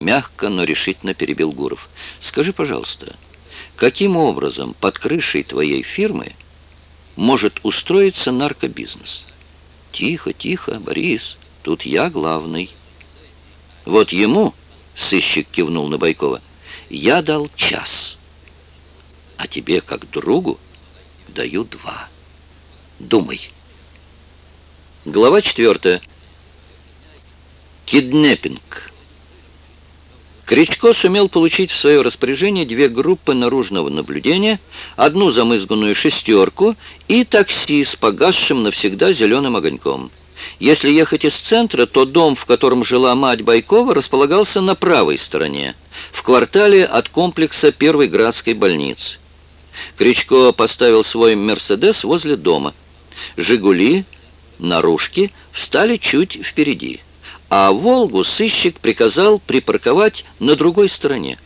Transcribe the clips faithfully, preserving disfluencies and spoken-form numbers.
Мягко, но решительно перебил Гуров. Скажи, пожалуйста, каким образом под крышей твоей фирмы может устроиться наркобизнес? Тихо, тихо, Борис, тут я главный. Вот ему, сыщик кивнул на Байкова, я дал час, а тебе, как другу, даю два. Думай. Глава четвертая. Киднеппинг. Кричко сумел получить в свое распоряжение две группы наружного наблюдения, одну замызганную шестерку и такси с погасшим навсегда зеленым огоньком. Если ехать из центра, то дом, в котором жила мать Байкова, располагался на правой стороне, в квартале от комплекса Первой Градской больницы. Кричко поставил свой «Мерседес» возле дома. «Жигули», наружки встали чуть впереди, а «Волгу» сыщик приказал припарковать на другой стороне.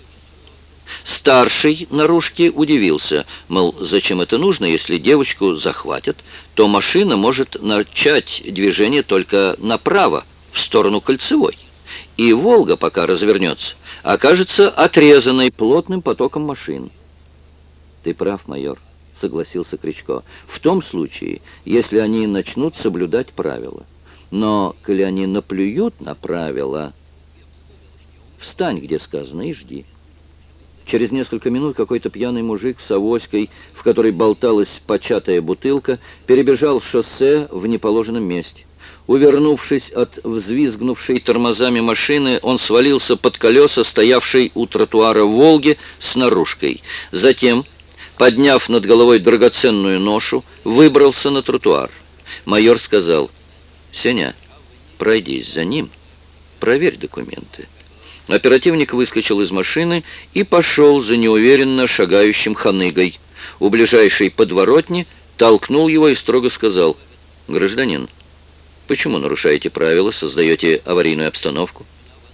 Старший наружки удивился, мол, зачем это нужно, если девочку захватят, то машина может начать движение только направо, в сторону Кольцевой, и «Волга», пока развернется, окажется отрезанной плотным потоком машин. «Ты прав, майор», — согласился Кричко, «в том случае, если они начнут соблюдать правила. Но, коли они наплюют на правила, встань, где сказано, и жди». Через несколько минут какой-то пьяный мужик с авоськой, в которой болталась початая бутылка, перебежал шоссе в неположенном месте. Увернувшись от взвизгнувшей тормозами машины, он свалился под колеса, стоявшей у тротуара «Волги» с наружкой. Затем, подняв над головой драгоценную ношу, выбрался на тротуар. Майор сказал: «Сеня, пройдись за ним, проверь документы». Оперативник выскочил из машины и пошел за неуверенно шагающим ханыгой. У ближайшей подворотни толкнул его и строго сказал: «Гражданин, почему нарушаете правила, создаете аварийную обстановку?»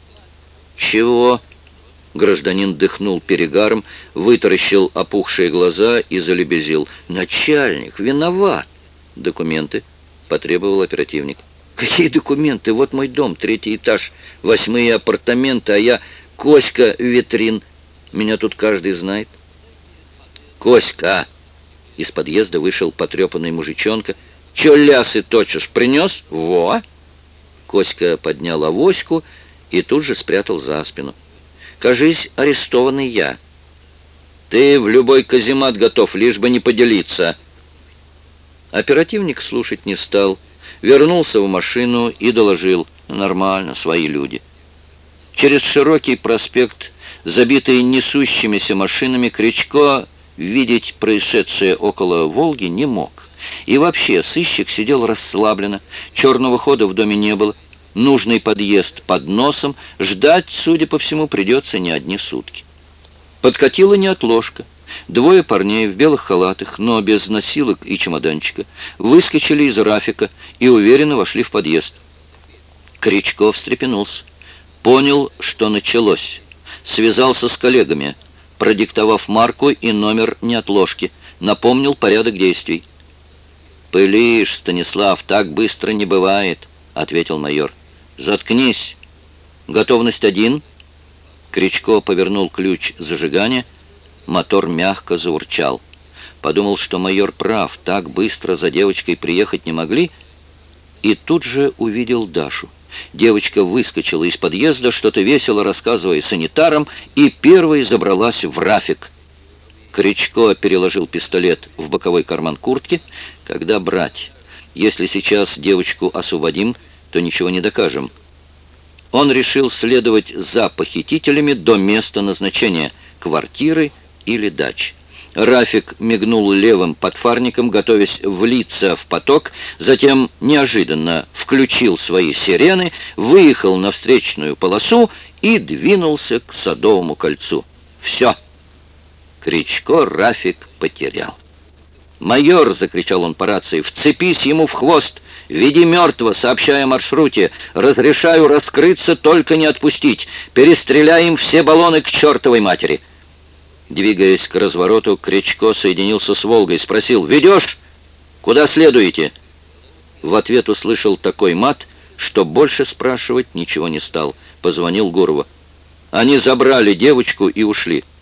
«Чего?» Гражданин дыхнул перегаром, вытаращил опухшие глаза и залебезил: «Начальник, виноват!» «Документы?» — потребовал оперативник. «Какие документы? Вот мой дом, третий этаж, восьмые апартаменты, а я Коська Витрин. Меня тут каждый знает». «Коська!» Из подъезда вышел потрепанный мужичонка. «Чё лясы точишь? Принес? Во!» Коська поднял авоську и тут же спрятал за спину. «Кажись, арестованный я». «Ты в любой каземат готов, лишь бы не поделиться». Оперативник слушать не стал. Вернулся в машину и доложил: «Нормально, свои люди». Через широкий проспект, забитый несущимися машинами, Кричко видеть происшедшее около «Волги» не мог. И вообще, сыщик сидел расслабленно, черного хода в доме не было, нужный подъезд под носом, ждать, судя по всему, придется не одни сутки. Подкатила неотложка. Двое парней в белых халатах, но без носилок и чемоданчика, выскочили из рафика и уверенно вошли в подъезд. Кричко встрепенулся, понял, что началось, связался с коллегами, продиктовав марку и номер неотложки, напомнил порядок действий. «Пылишь, Станислав, так быстро не бывает», — ответил майор. «Заткнись. Готовность один». Кричко повернул ключ зажигания. Мотор мягко заурчал. Подумал, что майор прав, так быстро за девочкой приехать не могли, и тут же увидел Дашу. Девочка выскочила из подъезда, что-то весело рассказывая санитарам, и первой забралась в рафик. Кричко переложил пистолет в боковой карман куртки. «Когда брать? Если сейчас девочку освободим, то ничего не докажем». Он решил следовать за похитителями до места назначения — квартиры или дач. Рафик мигнул левым подфарником, готовясь влиться в поток, затем неожиданно включил свои сирены, выехал на встречную полосу и двинулся к Садовому кольцу. Все. Кричко Рафик потерял. «Майор!» — закричал он по рации. «Вцепись ему в хвост! Веди мертвого, сообщая о маршруте! Разрешаю раскрыться, только не отпустить! Перестреляем все баллоны к чертовой матери!» Двигаясь к развороту, Кричко соединился с «Волгой», спросил: «Ведешь? Куда следуете?» В ответ услышал такой мат, что больше спрашивать ничего не стал. Позвонил Гурову. Они забрали девочку и ушли.